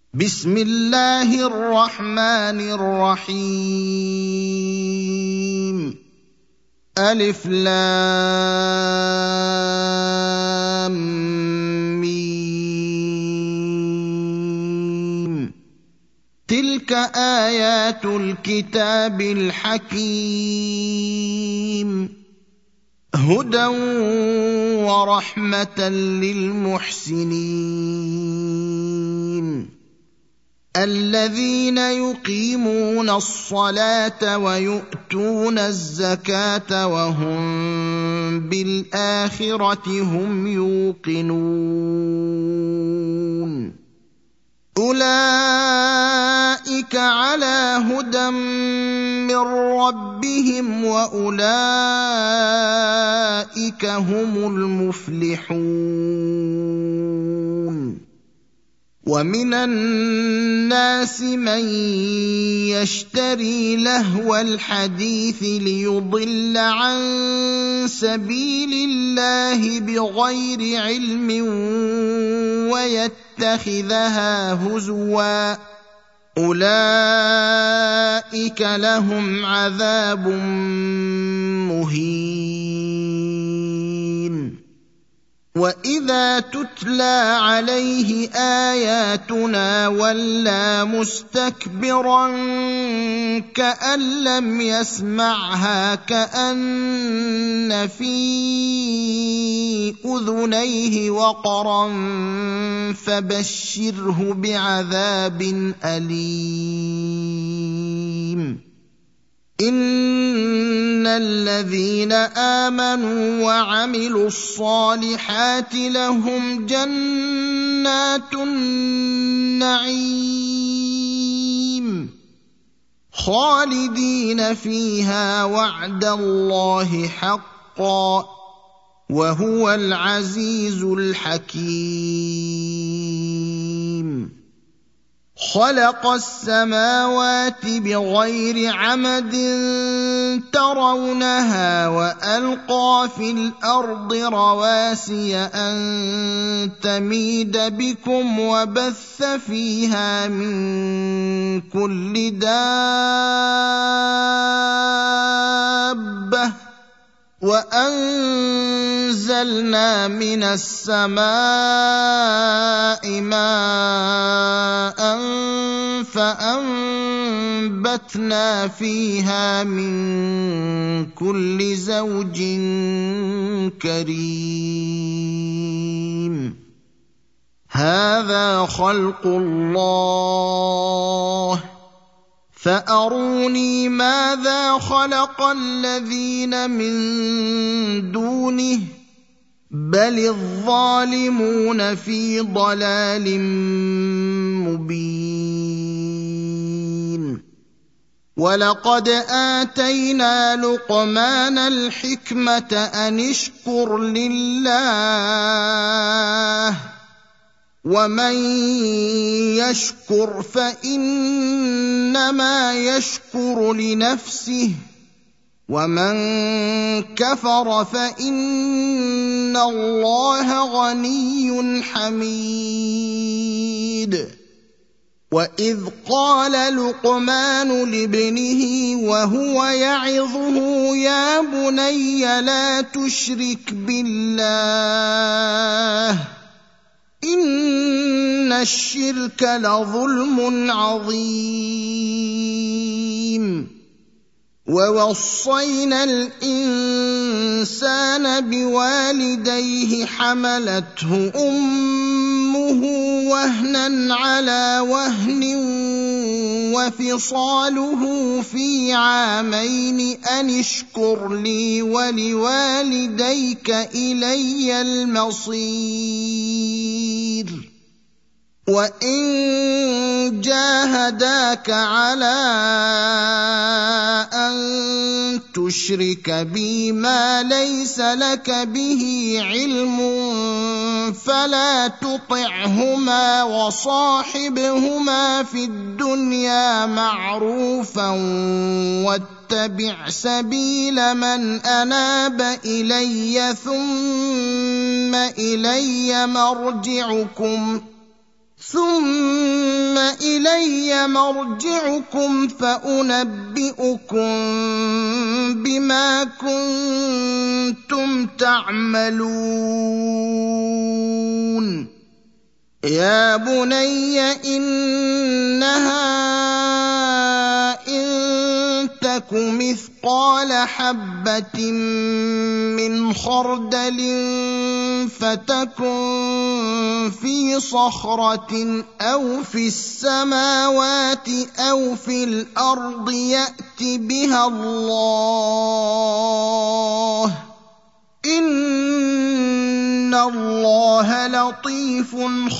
بسم الله الرحمن الرحيم ألف لام ميم تلك آيات الكتاب الحكيم هدى ورحمة للمحسنين الذين يقيمون الصلاة ويؤتون الزكاة وهم بالآخرة هم يوقنون أولئك على هدى من ربهم وأولئك هم المفلحون ومن الناس من يشتري لهو الحديث ليضل عن سبيل الله بغير علم ويتخذها هزوا أولئك لهم عذاب مهين وإذا تتلى عليه آياتنا ولى مستكبرا كأن لم يسمعها كأن في أذنيه وقرا فبشره بعذاب أليم إن الذين آمنوا وعملوا الصالحات لهم جنات النعيم خالدين فيها وعد الله حقا وهو العزيز الحكيم خلق السماوات بغير عمد ترونها وألقى في الأرض رواسي أن تميد بكم وبث فيها من كل دابة وأنزلنا من السماء ماء فأنبتنا فيها من كل زوج كريم هذا خلق الله فأروني ماذا خلق الذين من دونه بل الظالمون في ضلال مبين ولقد آتينا لقمان الحكمة أن اشكر لله ومن يشكر فإنما يشكر لنفسه ومن كفر فإن الله غني حميد وإذ قال لقمان لابنه وهو يعظه يا بني لا تشرك بالله إن الشرك لظلم عظيم ووصينا الإنسان بوالديه حملته أمه وهنا على وهن وفصاله في عامين أن اشكر لي ولوالديك إلي المصير وإن جاهداك على أن تشرك بي ما ليس لك به علم فلا تطعهما وصاحبهما في الدنيا معروفا واتبع سبيل من أناب إلي ثم إلي إلي مرجعكم فأنبئكم بما كنتم تعملون يا بني إنها إن تك مثقال حبة من خردل فتكن في صخرة أو في السماوات أو في الأرض يأت بها الله إن الله لطيف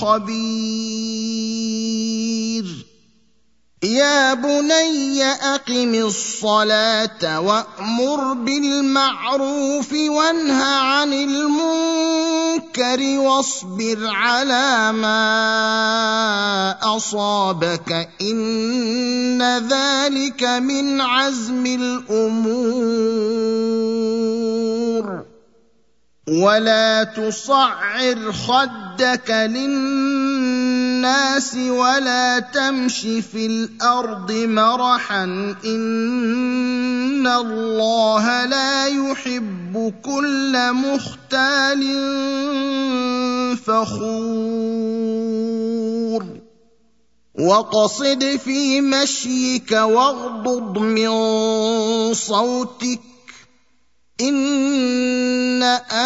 خبير يا بني أقم الصلاة وأمر بالمعروف وانه عن المنكر واصبر على ما أصابك إن ذلك من عزم الأمور ولا تصعر خدك للناس ولا تمش في الأرض مرحا إن الله لا يحب كل مختال فخور واقصد في مشيك واغضض من صوتك إن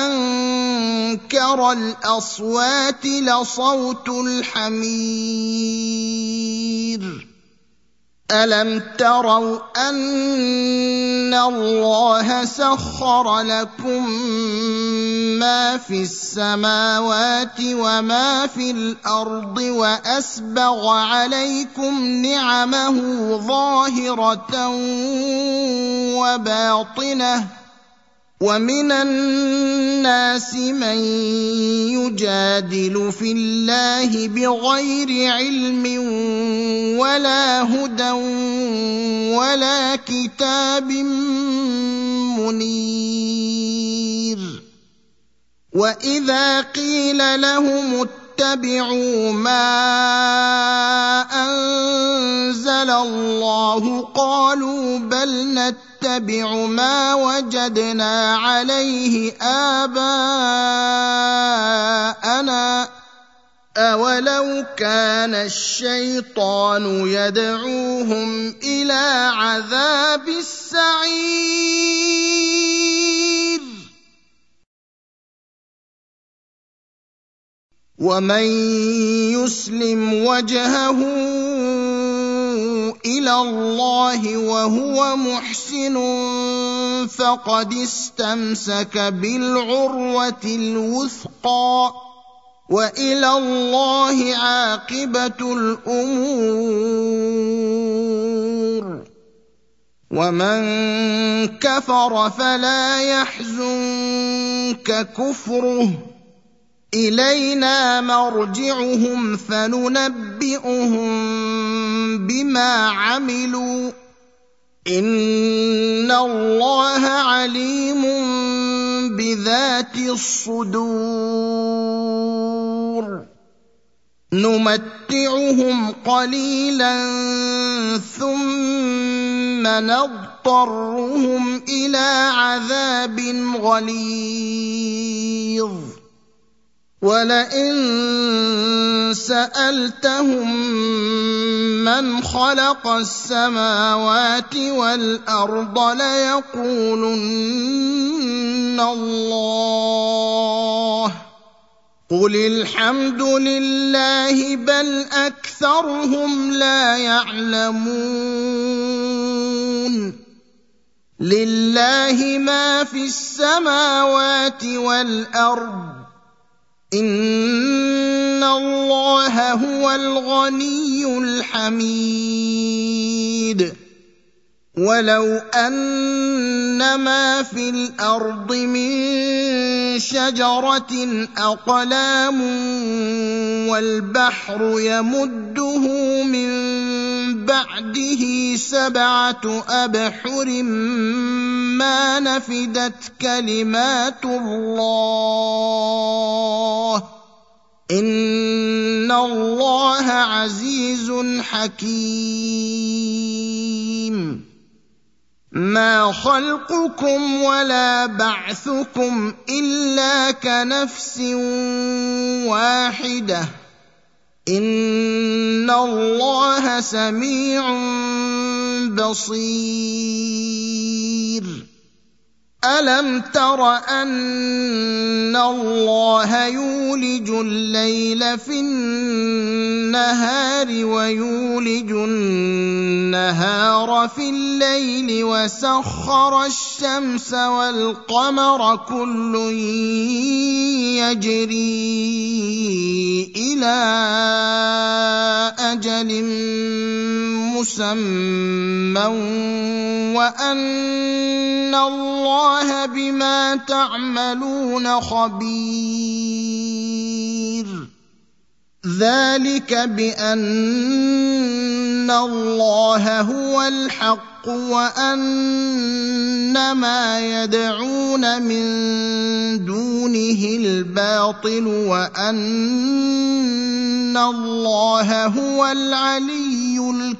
أنكر الأصوات لصوت الحمير ألم تروا أن الله سخر لكم ما في السماوات وما في الأرض وأسبغ عليكم نعمه ظاهرة وباطنة ومن الناس من يجادل في الله بغير علم ولا هدى ولا كتاب منير وإذا قيل لهم اتبعوا ما أنزل الله قالوا بل نتبع ما وجدنا عليه آباءنا أولو كان الشيطان يدعوهم إلى عذاب السعير ومن يسلم وجهه إلى الله وهو محسن فقد استمسك بالعروة الوثقى وإلى الله عاقبة الأمور ومن كفر فلا يحزنك كفره إلينا مرجعهم فننبئهم بما عملوا إن الله عليم بذات الصدور نمتعهم قليلا ثم نضطرهم إلى عذاب غليظ ولئن سألتهم من خلق السماوات والأرض ليقولن الله قل الحمد لله بل أكثرهم لا يعلمون لله ما في السماوات والأرض إن الله هو الغني الحميد ولو أن ما في الأرض من شجرة أقلام والبحر يمده من بعده 7 أبحر ما نفدت كلمات الله إن الله عزيز حكيم. ما خلقكم ولا بعثكم إلا كنفس واحدة إن الله سميع بصير. ألم تر أن الله يولج الليل في النهار ويولج النهار في الليل وسخر الشمس والقمر كل يجري إلى أجل مسمى وأن الله بما تعملون خبير. ذلك بأن الله هو الحق وأن ما يدعون من دونه الباطل وأن الله هو العلي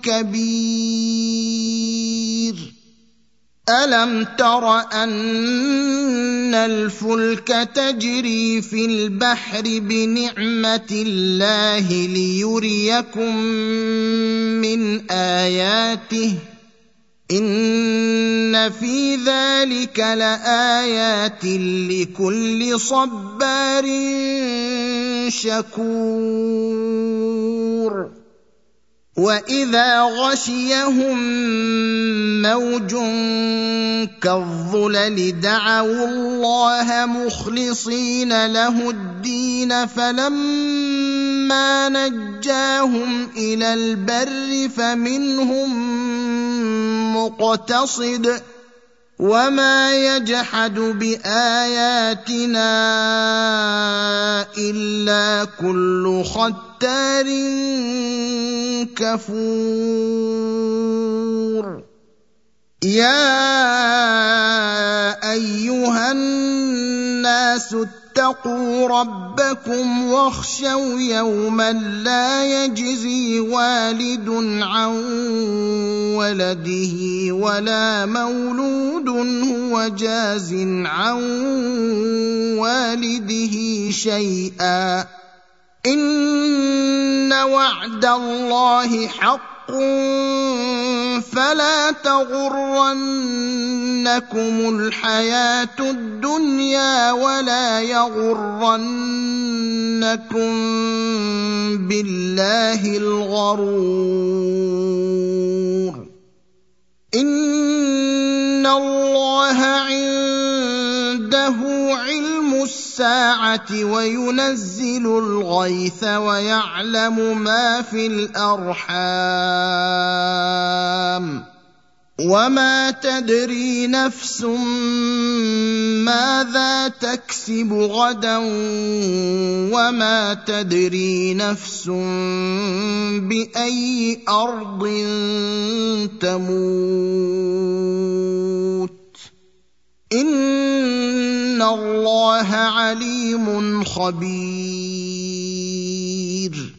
الكبير. ألم تر أن الفلك تجري في البحر بنعمة الله ليريكم من آياته إن في ذلك لآيات لكل صبار شكور. وإذا غشيهم موج كالظلل دعوا الله مخلصين له الدين فلما نجاهم إلى البر فمنهم مقتصد وما يجحد بآياتنا إلا كل ختار كفور. يا أيها الناس اتقوا ربكم واخشوا يوما لا يجزي والد عن ولده ولا مولود هو جاز عن والده شيئا إن وعد الله حق فلا تغرنكم الحياة الدنيا ولا يغرنكم بالله الغرور. إن الله عنده علم الساعة وينزل الغيث ويعلم ما في الأرحام وما تدري نفس ماذا تكسب غدا وما تدري نفس بأي أرض تموت إن الله عليم خبير.